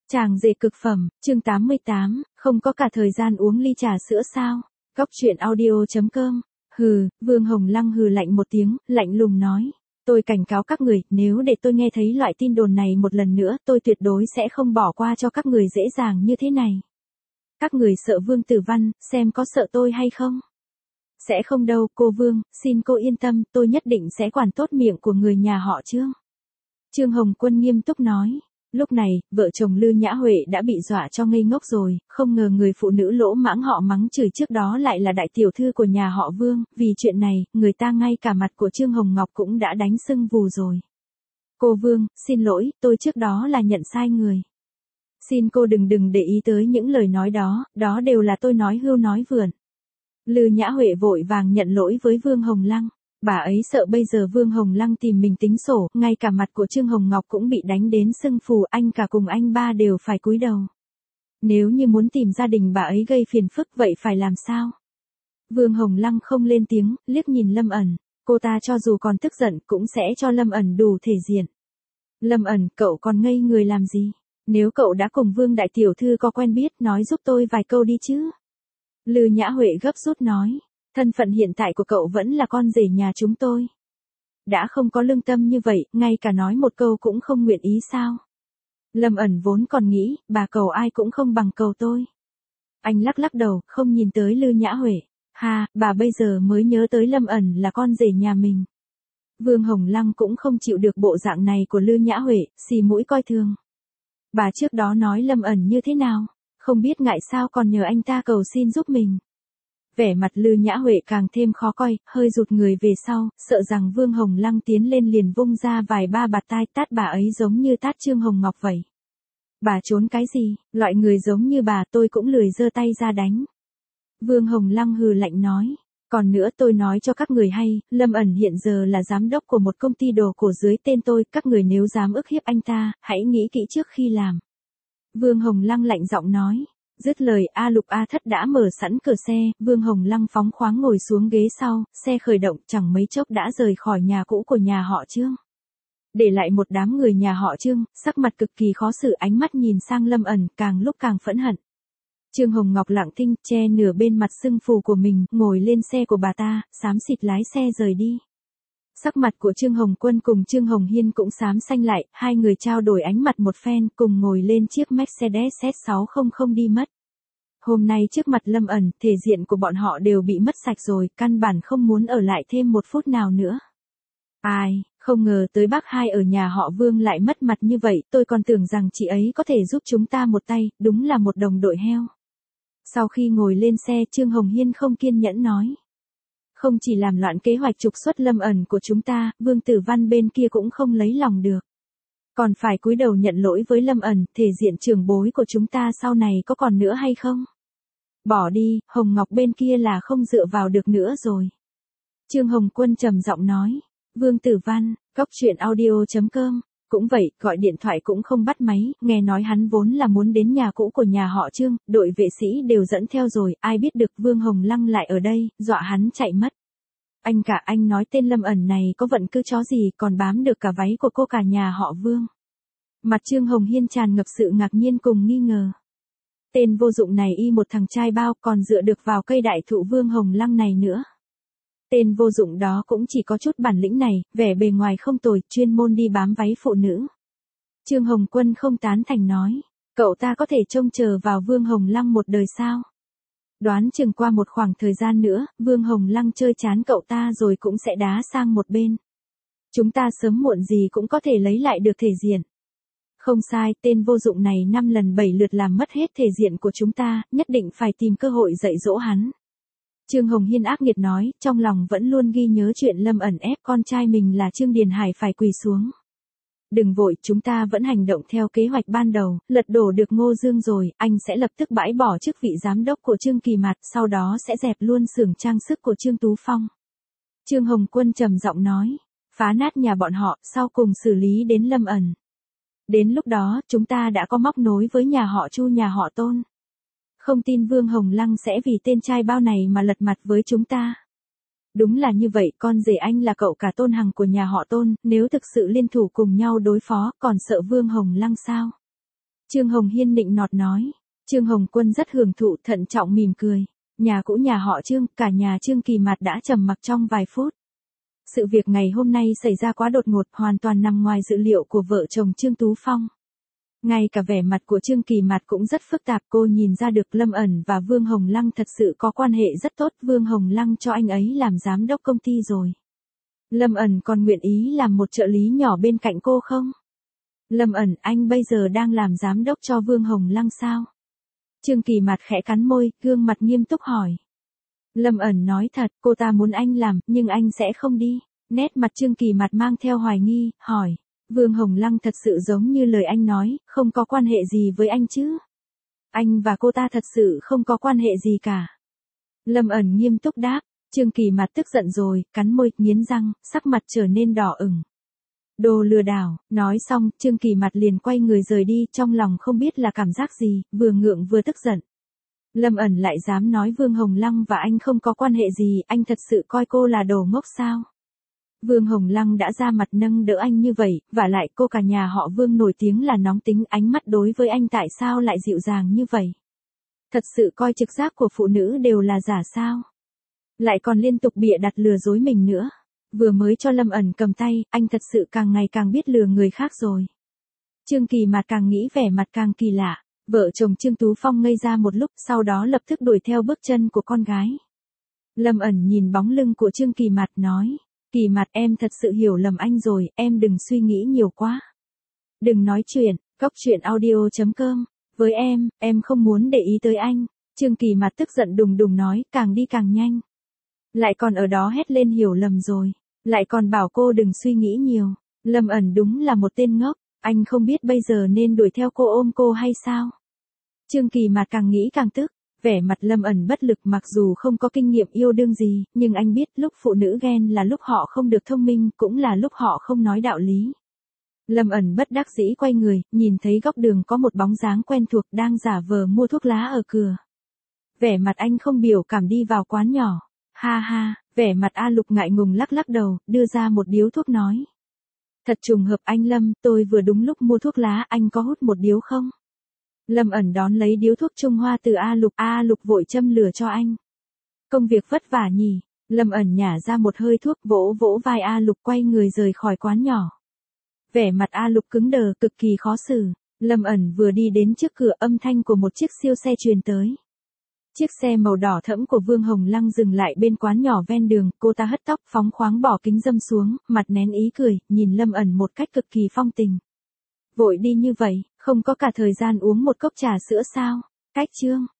Chàng rể cực phẩm, chương 88, không có cả thời gian uống ly trà sữa sao? Góc truyện audio.com. Hừ, Vương Hồng Lăng hừ lạnh một tiếng, lạnh lùng nói. Tôi cảnh cáo các người, nếu để tôi nghe thấy loại tin đồn này một lần nữa, tôi tuyệt đối sẽ không bỏ qua cho các người dễ dàng như thế này. Các người sợ Vương Tử Văn, xem có sợ tôi hay không? Sẽ không đâu, cô Vương, xin cô yên tâm, tôi nhất định sẽ quản tốt miệng của người nhà họ Trương. Trương Hồng Quân nghiêm túc nói. Lúc này, vợ chồng Lư Nhã Huệ đã bị dọa cho ngây ngốc rồi, không ngờ người phụ nữ lỗ mãng họ mắng chửi trước đó lại là đại tiểu thư của nhà họ Vương, vì chuyện này, người ta ngay cả mặt của Trương Hồng Ngọc cũng đã đánh sưng vù rồi. Cô Vương, xin lỗi, tôi trước đó là nhận sai người. Xin cô đừng để ý tới những lời nói đó, đó đều là tôi nói hưu nói vượn. Lư Nhã Huệ vội vàng nhận lỗi với Vương Hồng Lăng. Bà ấy sợ bây giờ Vương Hồng Lăng tìm mình tính sổ, ngay cả mặt của Trương Hồng Ngọc cũng bị đánh đến sưng phù, anh cả cùng anh ba đều phải cúi đầu. Nếu như muốn tìm gia đình bà ấy gây phiền phức vậy phải làm sao? Vương Hồng Lăng không lên tiếng, liếc nhìn Lâm Ẩn, cô ta cho dù còn tức giận cũng sẽ cho Lâm Ẩn đủ thể diện. Lâm Ẩn, cậu còn ngây người làm gì? Nếu cậu đã cùng Vương đại tiểu thư có quen biết, nói giúp tôi vài câu đi chứ. Lư Nhã Huệ gấp rút nói. Thân phận hiện tại của cậu vẫn là con rể nhà chúng tôi. Đã không có lương tâm như vậy, ngay cả nói một câu cũng không nguyện ý sao? Lâm Ẩn vốn còn nghĩ, bà cầu ai cũng không bằng cầu tôi. Anh lắc lắc đầu, không nhìn tới Lư Nhã Huệ. Ha, bà bây giờ mới nhớ tới Lâm Ẩn là con rể nhà mình. Vương Hồng Lăng cũng không chịu được bộ dạng này của Lư Nhã Huệ, xì mũi coi thường. Bà trước đó nói Lâm Ẩn như thế nào? Không biết ngại sao còn nhờ anh ta cầu xin giúp mình. Vẻ mặt Lư Nhã Huệ càng thêm khó coi, hơi rụt người về sau, sợ rằng Vương Hồng Lăng tiến lên liền vung ra vài ba bạt tai tát bà ấy giống như tát Trương Hồng Ngọc vậy. Bà trốn cái gì, loại người giống như bà tôi cũng lười giơ tay ra đánh. Vương Hồng Lăng hừ lạnh nói. Còn nữa tôi nói cho các người hay, Lâm Ẩn hiện giờ là giám đốc của một công ty đồ cổ dưới tên tôi, các người nếu dám ức hiếp anh ta, hãy nghĩ kỹ trước khi làm. Vương Hồng Lăng lạnh giọng nói. Dứt lời A Lục A Thất đã mở sẵn cửa xe, Vương Hồng Lăng phóng khoáng ngồi xuống ghế sau, xe khởi động chẳng mấy chốc đã rời khỏi nhà cũ của nhà họ Trương. Để lại một đám người nhà họ Trương, sắc mặt cực kỳ khó xử, ánh mắt nhìn sang Lâm Ẩn, càng lúc càng phẫn hận. Trương Hồng Ngọc lặng thinh, che nửa bên mặt sưng phù của mình, ngồi lên xe của bà ta, xám xịt lái xe rời đi. Sắc mặt của Trương Hồng Quân cùng Trương Hồng Hiên cũng xám xanh lại, hai người trao đổi ánh mặt một phen, cùng ngồi lên chiếc Mercedes S600 đi mất. Hôm nay trước mặt Lâm Ẩn, thể diện của bọn họ đều bị mất sạch rồi, căn bản không muốn ở lại thêm một phút nào nữa. Ai, không ngờ tới bác hai ở nhà họ Vương lại mất mặt như vậy, tôi còn tưởng rằng chị ấy có thể giúp chúng ta một tay, đúng là một đồng đội heo. Sau khi ngồi lên xe, Trương Hồng Hiên không kiên nhẫn nói. Không chỉ làm loạn kế hoạch trục xuất Lâm Ẩn của chúng ta, Vương Tử Văn bên kia cũng không lấy lòng được. Còn phải cúi đầu nhận lỗi với Lâm Ẩn, thể diện trưởng bối của chúng ta sau này có còn nữa hay không? Bỏ đi, Hồng Ngọc bên kia là không dựa vào được nữa rồi. Trương Hồng Quân trầm giọng nói. Vương Tử Văn, góc truyện audio.com. Cũng vậy, gọi điện thoại cũng không bắt máy, nghe nói hắn vốn là muốn đến nhà cũ của nhà họ Trương, đội vệ sĩ đều dẫn theo rồi, ai biết được Vương Hồng Lăng lại ở đây, dọa hắn chạy mất. Anh cả anh nói tên Lâm Ẩn này có vận cứ chó gì còn bám được cả váy của cô cả nhà họ Vương. Mặt Trương Hồng Hiên tràn ngập sự ngạc nhiên cùng nghi ngờ. Tên vô dụng này y một thằng trai bao còn dựa được vào cây đại thụ Vương Hồng Lăng này nữa. Tên vô dụng đó cũng chỉ có chút bản lĩnh này, vẻ bề ngoài không tồi, chuyên môn đi bám váy phụ nữ. Trương Hồng Quân không tán thành nói, cậu ta có thể trông chờ vào Vương Hồng Lăng một đời sao? Đoán chừng qua một khoảng thời gian nữa, Vương Hồng Lăng chơi chán cậu ta rồi cũng sẽ đá sang một bên. Chúng ta sớm muộn gì cũng có thể lấy lại được thể diện. Không sai, tên vô dụng này 5 lần 7 lượt làm mất hết thể diện của chúng ta, nhất định phải tìm cơ hội dạy dỗ hắn. Trương Hồng Hiên ác nghiệt nói, trong lòng vẫn luôn ghi nhớ chuyện Lâm Ẩn ép con trai mình là Trương Điền Hải phải quỳ xuống. Đừng vội, chúng ta vẫn hành động theo kế hoạch ban đầu, lật đổ được Ngô Dương rồi, anh sẽ lập tức bãi bỏ chức vị giám đốc của Trương Kỳ Mạt, sau đó sẽ dẹp luôn xưởng trang sức của Trương Tú Phong. Trương Hồng Quân trầm giọng nói, phá nát nhà bọn họ, sau cùng xử lý đến Lâm Ẩn. Đến lúc đó, chúng ta đã có móc nối với nhà họ Chu nhà họ Tôn. Không tin Vương Hồng Lăng sẽ vì tên trai bao này mà lật mặt với chúng ta. Đúng là như vậy, con rể anh là cậu cả Tôn Hằng của nhà họ Tôn, nếu thực sự liên thủ cùng nhau đối phó, còn sợ Vương Hồng Lăng sao? Trương Hồng Hiên nịnh nọt nói. Trương Hồng Quân rất hưởng thụ, thận trọng mỉm cười. Nhà cũ nhà họ Trương, cả nhà Trương Kỳ Mạt đã trầm mặc trong vài phút. Sự việc ngày hôm nay xảy ra quá đột ngột, hoàn toàn nằm ngoài dự liệu của vợ chồng Trương Tú Phong. Ngay cả vẻ mặt của Trương Kỳ Mạt cũng rất phức tạp, cô nhìn ra được Lâm ẩn và Vương Hồng Lăng thật sự có quan hệ rất tốt, Vương Hồng Lăng cho anh ấy làm giám đốc công ty rồi. Lâm ẩn còn nguyện ý làm một trợ lý nhỏ bên cạnh cô không? Lâm ẩn, anh bây giờ đang làm giám đốc cho Vương Hồng Lăng sao? Trương Kỳ Mạt khẽ cắn môi, gương mặt nghiêm túc hỏi. Lâm ẩn nói thật, cô ta muốn anh làm, nhưng anh sẽ không đi. Nét mặt Trương Kỳ Mạt mang theo hoài nghi, hỏi. Vương Hồng Lăng thật sự giống như lời anh nói, không có quan hệ gì với anh chứ? Anh và cô ta thật sự không có quan hệ gì cả. Lâm ẩn nghiêm túc đáp. Trương Kỳ Mạt tức giận rồi, cắn môi, nghiến răng, sắc mặt trở nên đỏ ửng. Đồ lừa đảo, nói xong, Trương Kỳ Mạt liền quay người rời đi, trong lòng không biết là cảm giác gì, vừa ngượng vừa tức giận. Lâm ẩn lại dám nói Vương Hồng Lăng và anh không có quan hệ gì, anh thật sự coi cô là đồ ngốc sao? Vương Hồng Lăng đã ra mặt nâng đỡ anh như vậy, vả lại cô cả nhà họ Vương nổi tiếng là nóng tính, ánh mắt đối với anh tại sao lại dịu dàng như vậy? Thật sự coi trực giác của phụ nữ đều là giả sao? Lại còn liên tục bịa đặt lừa dối mình nữa. Vừa mới cho Lâm ẩn cầm tay, anh thật sự càng ngày càng biết lừa người khác rồi. Trương Kỳ Mạt càng nghĩ vẻ mặt càng kỳ lạ. Vợ chồng Trương Tú Phong ngây ra một lúc, sau đó lập tức đuổi theo bước chân của con gái. Lâm ẩn nhìn bóng lưng của Trương Kỳ Mạt nói. Kỳ Mạt, em thật sự hiểu lầm anh rồi, em đừng suy nghĩ nhiều quá. Đừng nói chuyện, Góc audio.com. Với em không muốn để ý tới anh. Trương Kỳ Mạt tức giận đùng đùng nói, càng đi càng nhanh. Lại còn ở đó hét lên hiểu lầm rồi. Lại còn bảo cô đừng suy nghĩ nhiều. Lâm ẩn đúng là một tên ngốc. Anh không biết bây giờ nên đuổi theo cô ôm cô hay sao? Trương Kỳ Mạt càng nghĩ càng tức. Vẻ mặt Lâm ẩn bất lực, mặc dù không có kinh nghiệm yêu đương gì, nhưng anh biết lúc phụ nữ ghen là lúc họ không được thông minh, cũng là lúc họ không nói đạo lý. Lâm ẩn bất đắc dĩ quay người, nhìn thấy góc đường có một bóng dáng quen thuộc đang giả vờ mua thuốc lá ở cửa. Vẻ mặt anh không biểu cảm đi vào quán nhỏ. Ha ha, vẻ mặt A Lục ngại ngùng lắc lắc đầu, đưa ra một điếu thuốc nói. Thật trùng hợp anh Lâm, tôi vừa đúng lúc mua thuốc lá, anh có hút một điếu không? Lâm ẩn đón lấy điếu thuốc Trung Hoa từ A Lục vội châm lửa cho anh. Công việc vất vả nhỉ? Lâm ẩn nhả ra một hơi thuốc, vỗ vỗ vai A Lục, quay người rời khỏi quán nhỏ. Vẻ mặt A Lục cứng đờ, cực kỳ khó xử. Lâm ẩn vừa đi đến trước cửa, âm thanh của một chiếc siêu xe truyền tới. Chiếc xe màu đỏ thẫm của Vương Hồng Lăng dừng lại bên quán nhỏ ven đường, cô ta hất tóc phóng khoáng bỏ kính râm xuống, mặt nén ý cười, nhìn Lâm ẩn một cách cực kỳ phong tình. Vội đi như vậy, không có cả thời gian uống một cốc trà sữa sao? Cách Trương.